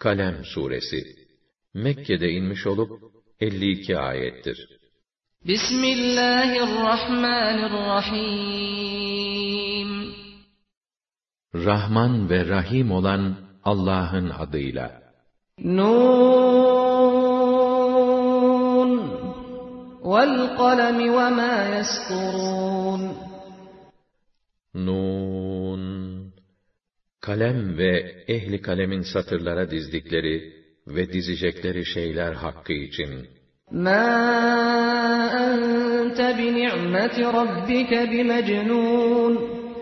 Kalem suresi Mekke'de inmiş olup 52 ayettir. Bismillahirrahmanirrahim. Rahman ve Rahim olan Allah'ın adıyla. Nun vel kalemi ve ma yesturun. Nun, kalem ve ehli kalemin satırlara dizdikleri ve dizecekleri şeyler hakkı için. Ma ente bi ni'meti rabbike bimecnun.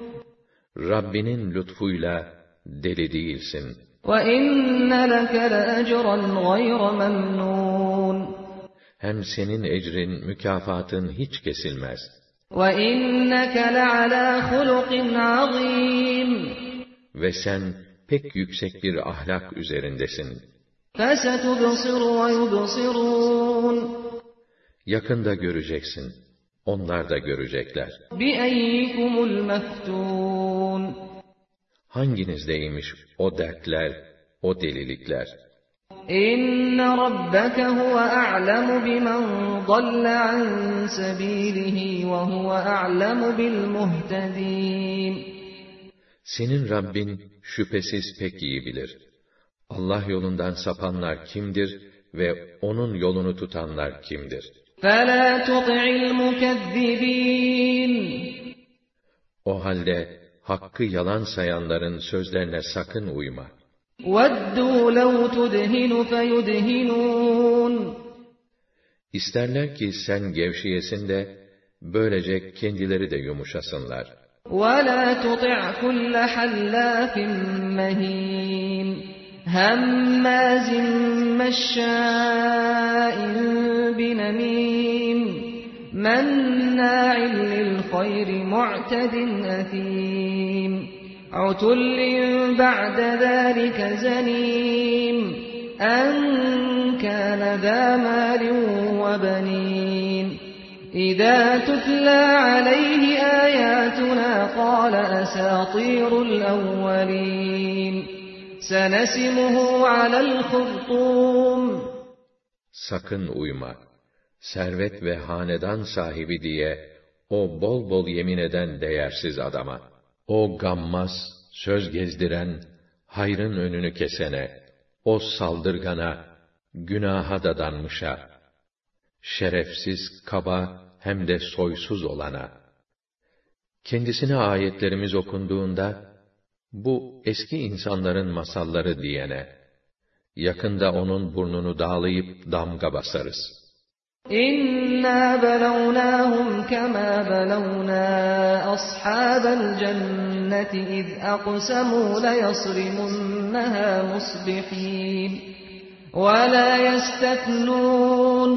Rabbinin lütfuyla deli değilsin. Ve inne leke leecran gayre memnun. Hem senin ecrin, mükafatın hiç kesilmez. وَإِنَّكَ لَعَلَى خُلُقٍ عَظِيمٍ. Ve sen pek yüksek bir ahlak üzerindesin. فَسَتُبْصِرُ وَيُبْصِرُونَ. Yakında göreceksin, onlar da görecekler. بِأَيِّكُمُ الْمَفْتُونَ. Hanginizdeymiş o dertler, o delilikler? İnne rabbeke huve a'lemu bimen dalle an sebilihi ve huve a'lemu bil muhtedin. Senin Rabbin şüphesiz pek iyi bilir. Allah yolundan sapanlar kimdir ve onun yolunu tutanlar kimdir? فَلَا تُطِعِ الْمُكَذِّبِينَ. O halde hakkı yalan sayanların sözlerine sakın uyma. وَدُّوا لَوْ تُدْهِنُ فَيُدْهِنُونَ. İsterler ki sen gevşeyesin de, böylece kendileri de yumuşasınlar. وَلَا تُطِعْ كُلَّ حَلَّافٍ مَّهِينٍ هَمَّازٍ مَّشَّاءٍ بِنَمِيمٍ مَّنَّاعٍ لِّلْخَيْرِ مُعْتَدٍ أَثِيمٍ عُتُلٍّ بَعْدَ ذَلِكَ زَنِيمٍ أَن كَانَ ذَا مَالٍ وَبَنِينَ إِذَا تُتْلَى عَلَيْهِ آيَاتُنَا قَالَ أَسَاطِيرُ الْأَوَّلِينَ سَنَسِمُهُ عَلَى الْخُرْطُومِ. Sakın uyma. Servet ve hanedan sahibi diye o bol bol yemin eden değersiz adama. O gammaz, söz gezdiren, hayrın önünü kesene, o saldırgana, günaha dadanmışa, şerefsiz, kaba hem de soysuz olana. Kendisine ayetlerimiz okunduğunda, bu eski insanların masalları diyene, yakında onun burnunu dağlayıp damga basarız. İnna belevnâhum kemâ belevnâ ashâbel cenneti iz aqsemû leyasrimunnehâ musbihîn ve lâ yesteknûn.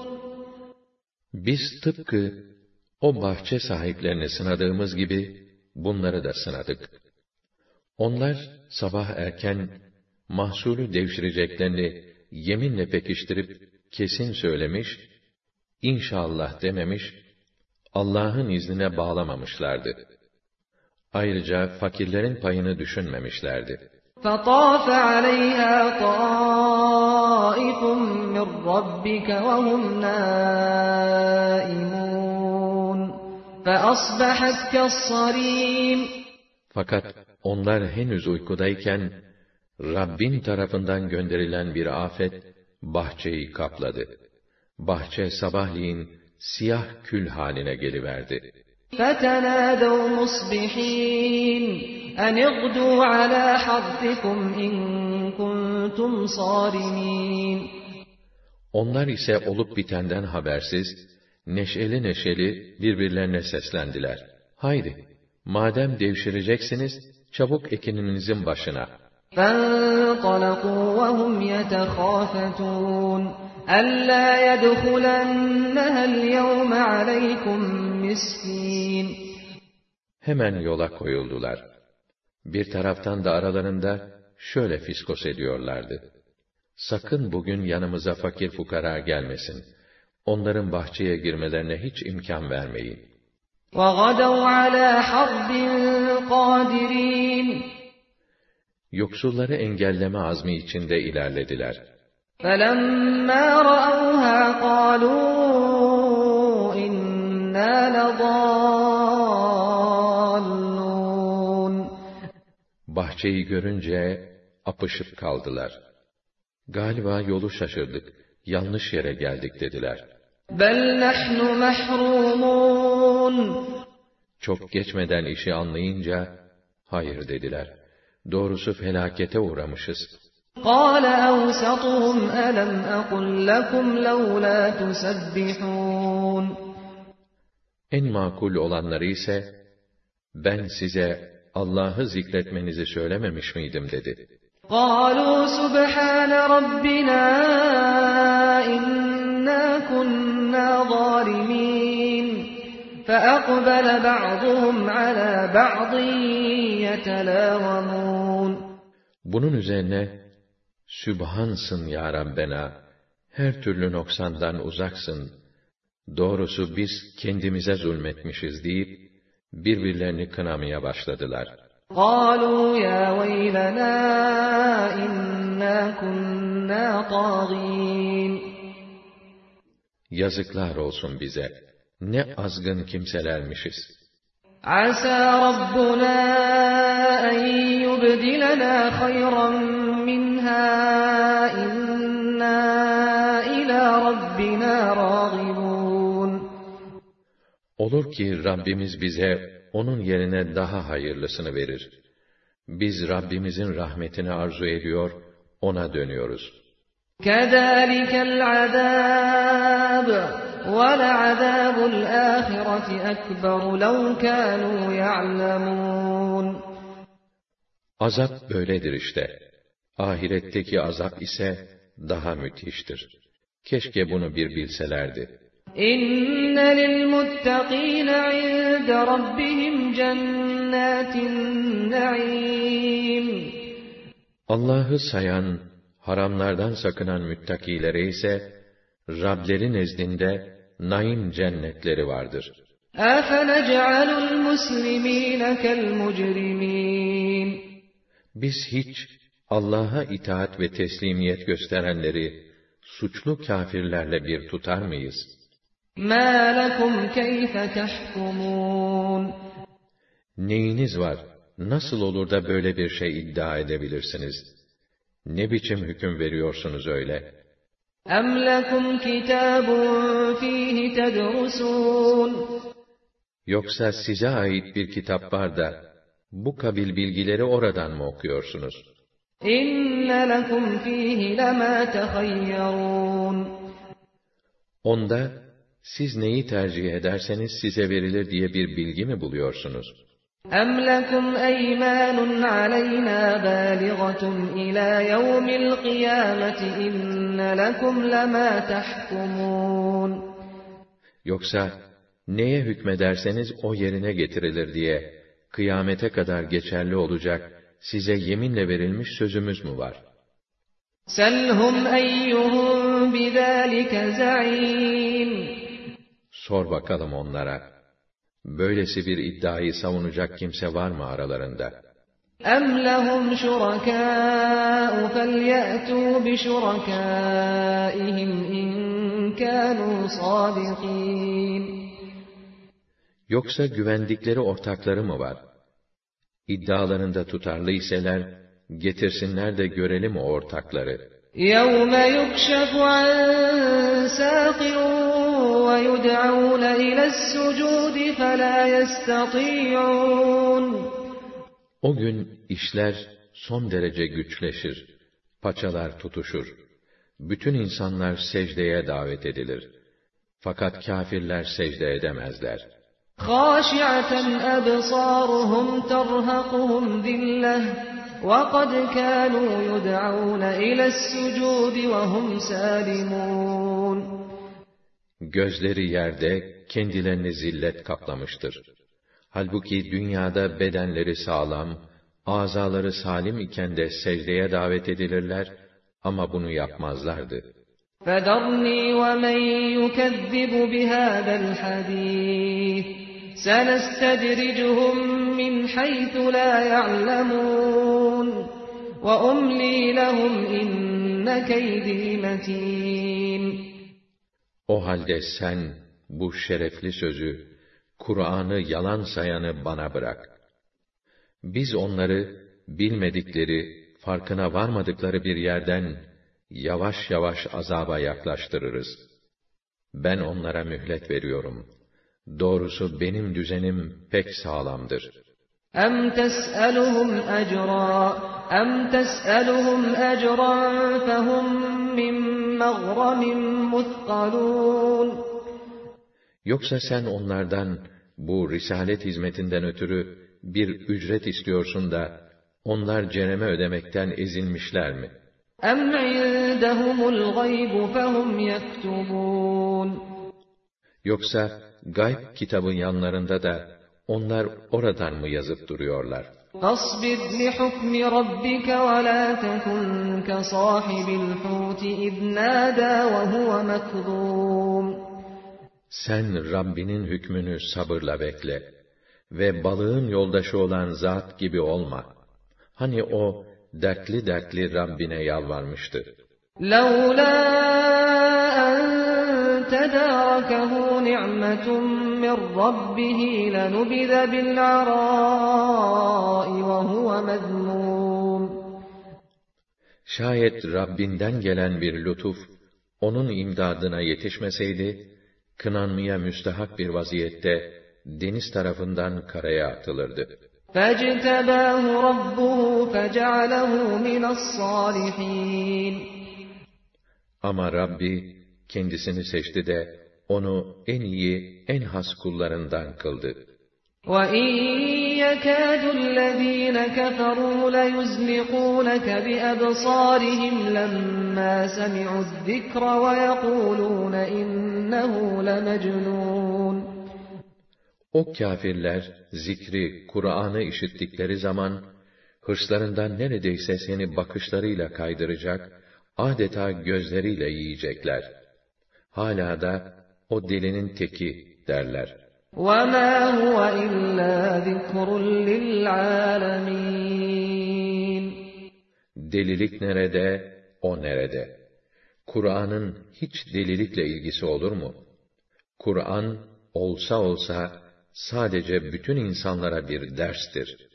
Biz tıpkı o bahçe sahiplerini sınadığımız gibi bunları da sınadık. Onlar sabah erken mahsulü devşireceklerini yeminle pekiştirip kesin söylemiş, İnşallah dememiş, Allah'ın iznine bağlamamışlardı. Ayrıca fakirlerin payını düşünmemişlerdi. فَطَافَ عَلَيْهَا طَائِفٌ مِّن رَّبِّكَ وَهُمْ نَائِمُونَ فَأَصْبَحَتْ كَالصَّرِيمِ. Fakat onlar henüz uykudayken, Rabbin tarafından gönderilen bir afet, bahçeyi kapladı. Bahçe sabahleyin siyah kül haline geliverdi. فَتَنَادَوْا مُصْبِحِينَ أَنِ اغْدُوا عَلَى حَرْثِكُمْ إِن كُنتُمْ صَارِمِينَ. Onlar ise olup bitenden habersiz, neşeli neşeli birbirlerine seslendiler. Haydi, madem devşireceksiniz, çabuk ekininizin başına. فَانطَلَقُوا وَهُمْ يَتَخَافَتُونَ أَلَّا يَدْخُلَنَّهَا الْيَوْمَ عَلَيْكُمْ مِسْكِينٌ. Hemen yola koyuldular. Bir taraftan da aralarında şöyle fiskos ediyorlardı. Sakın bugün yanımıza fakir fukara gelmesin. Onların bahçeye girmelerine hiç imkan vermeyin. وَغَدَوْا عَلَى حَرْدٍ قَادِرِينَ. yoksulları engelleme azmi içinde ilerlediler. فَلَمَّا رَأَوْهَا قَالُوا إِنَّا لَضَالُّونَ Bahçeyi görünce apışıp kaldılar. Galiba yolu şaşırdık, yanlış yere geldik dediler. بَلْ نَحْنُ مَحْرُومُونَ Çok geçmeden işi anlayınca, hayır dediler. Doğrusu felakete uğramışız. قَالَ أَوْسَطُهُمْ أَلَمْ أَقُلْ لَكُمْ لَوْلَا تُسَبِّحُونَ En makul olanları ise, ben size Allah'ı zikretmenizi söylememiş miydim dedi. قَالُوا سُبْحَانَ رَبِّنَا إِنَّا كُنَّا ظَالِمِينَ فَأَقْبَلَ بَعْضُهُمْ عَلَى بَعْضٍ يَتَلَاوَمُونَ Bunun üzerine, Sübhansın ya Rabbena, her türlü noksandan uzaksın, doğrusu biz kendimize zulmetmişiz deyip, birbirlerini kınamaya başladılar. قَالُوا يَا وَيْلَنَا إِنَّا كُنَّا طَاغِينَ Yazıklar olsun bize, ne azgın kimselermişiz. عَسَى رَبُّنَا أَن يُبْدِلَنَا خَيْرًا مِنْهَا إِنَّا إِلَى رَبِّنَا رَاغِبُونَ Olur ki Rabbimiz bize onun yerine daha hayırlısını verir. Biz Rabbimizin rahmetini arzu ediyor, ona dönüyoruz. كَذَٰلِكَ الْعَذَابُ وَلَعَذَابُ الْآخِرَةِ أَكْبَرُ لَوْ كَانُوا يَعْلَمُونَ Azap böyledir işte. Ahiretteki azap ise daha müthiştir. Keşke bunu bir bilselerdi. إِنَّ لِلْمُتَّقِينَ عِندَ رَبِّهِمْ جَنَّاتِ النَّعِيمِ Allah'ı sayan, haramlardan sakınan müttakilere ise, Rableri nezdinde naim cennetleri vardır. أَفَنَجْعَلُ الْمُسْلِمِينَ كَالْمُجْرِمِينَ Biz hiç Allah'a itaat ve teslimiyet gösterenleri suçlu kâfirlerle bir tutar mıyız? مَا لَكُمْ كَيْفَ تَحْكُمُونَ Neyiniz var? Nasıl olur da böyle bir şey iddia edebilirsiniz? Ne biçim hüküm veriyorsunuz öyle? أَمْ لَكُمْ كِتَابٌ فِيهِ تَدْرُسُونَ Yoksa size ait bir kitap var da, bu kabil bilgileri oradan mı okuyorsunuz? إِنَّ لَكُمْ فِيهِ لَمَا تَخَيَّرُونَ Onda, siz neyi tercih ederseniz size verilir diye bir bilgi mi buluyorsunuz? أَمْ لَكُمْ أَيْمَانٌ عَلَيْنَا بَالِغَةٌ إِلَى يَوْمِ الْقِيَامَةِ إِنَّ لَكُمْ لَمَا تَحْكُمُونَ Yoksa, neye hükmederseniz o yerine getirilir diye, kıyamete kadar geçerli olacak, size yeminle verilmiş sözümüz mü var? سَلْهُمْ أَيُّهُمْ بِذَٰلِكَ زَعِيمٌ Sor bakalım onlara. Böylesi bir iddiayı savunacak kimse var mı aralarında? أَمْ لَهُمْ شُرَكَاءُ فَلْيَأْتُوا بِشُرَكَائِهِمْ إِنْ كَانُوا صَادِقِينَ Yoksa güvendikleri ortakları mı var? İddialarında tutarlı iseler, getirsinler de görelim o ortakları. يَوْمَ يُكْشَفُ عَنْ سَاقٍ وَيُدْعَوْنَ إِلَى السُّجُودِ فَلَا يَسْتَطِيعُونَ O gün işler son derece güçleşir, paçalar tutuşur. Bütün insanlar secdeye davet edilir. Fakat kâfirler secde edemezler. خَاشِعَةً أَبْصَارُهُمْ تَرْهَقُهُمْ ذِلَّةٌ وَقَدْ كَانُوا يُدْعَوْنَ إِلَى السُّجُودِ وَهُمْ سَالِمُونَ Gözleri yerde, kendilerini zillet kaplamıştır. Halbuki dünyada bedenleri sağlam, azaları salim iken de secdeye davet edilirler ama bunu yapmazlardı. فَذَرْنِي وَمَنْ يُكَذِّبُ بِهَذَا الْحَدِيثِ سَنَسْتَدْرِجُهُمْ مِنْ حَيْثُ لَا يَعْلَمُونَ وَأُمْلِي لَهُمْ إِنَّ كَيْدِي مَتِينٌ. O halde sen bu şerefli sözü, Kur'an'ı yalan sayanı bana bırak. Biz onları bilmedikleri, farkına varmadıkları bir yerden yavaş yavaş azaba yaklaştırırız. Ben onlara mühlet veriyorum. Doğrusu benim düzenim pek sağlamdır. اَمْ تَسْأَلُهُمْ أَجْرًا فَهُمْ مِنْ مَغْرَمٍ مُثْقَلُونَ. Yoksa sen onlardan bu risalet hizmetinden ötürü bir ücret istiyorsun da onlar cereme ödemekten ezilmişler mi? اَمْ عِنْدَهُمُ الْغَيْبُ فَهُمْ يَكْتُبُونَ. Yoksa gayb kitabın yanlarında da onlar oradan mı yazıp duruyorlar? فَاصْبِرْ لِحُكْمِ رَبِّكَ وَلَا تَكُنْ كَصَاحِبِ الْحُوتِ إِذْ نَادَى وَهُوَ مَكْظُومٌ. Sen Rabbinin hükmünü sabırla bekle ve balığın yoldaşı olan zat gibi olma. Hani o dertli dertli Rabbine yalvarmıştı. لَوْلَا أَنْ تَدَارَكَهُ نِعْمَةٌ مِّنْ رَبِّهِ لَنُبِذَ بِالْعَرَاءِ وَهُوَ مَذْمُومٌ. Şayet Rabbinden gelen bir lütuf, onun imdadına yetişmeseydi, kınanmaya müstahak bir vaziyette deniz tarafından karaya atılırdı. فَاجْتَبَاهُ رَبُّهُ فَجَعَلَهُ مِنَ الصَّالِحِينَ. Ama Rabbi kendisini seçti de onu en iyi, en has kullarından kıldı. وَإِنْ يَكَادُ الَّذ۪ينَ كَفَرُوا لَيُزْلِقُونَكَ بِأَبْصَارِهِمْ لَمَّا سَمِعُوا الذِّكْرَ وَيَقُولُونَ إِنَّهُ لَمَجْنُونَ. O kâfirler, zikri, Kur'an'ı işittikleri zaman, hırslarından neredeyse seni bakışlarıyla kaydıracak, adeta gözleriyle yiyecekler. Hala da, o delinin teki derler. وَمَا هُوَ إِلَّا ذِكْرٌ لِلْعَالَمِينَ. Delilik nerede, o nerede? Kur'an'ın hiç delilikle ilgisi olur mu? Kur'an, olsa olsa, sadece bütün insanlara bir derstir.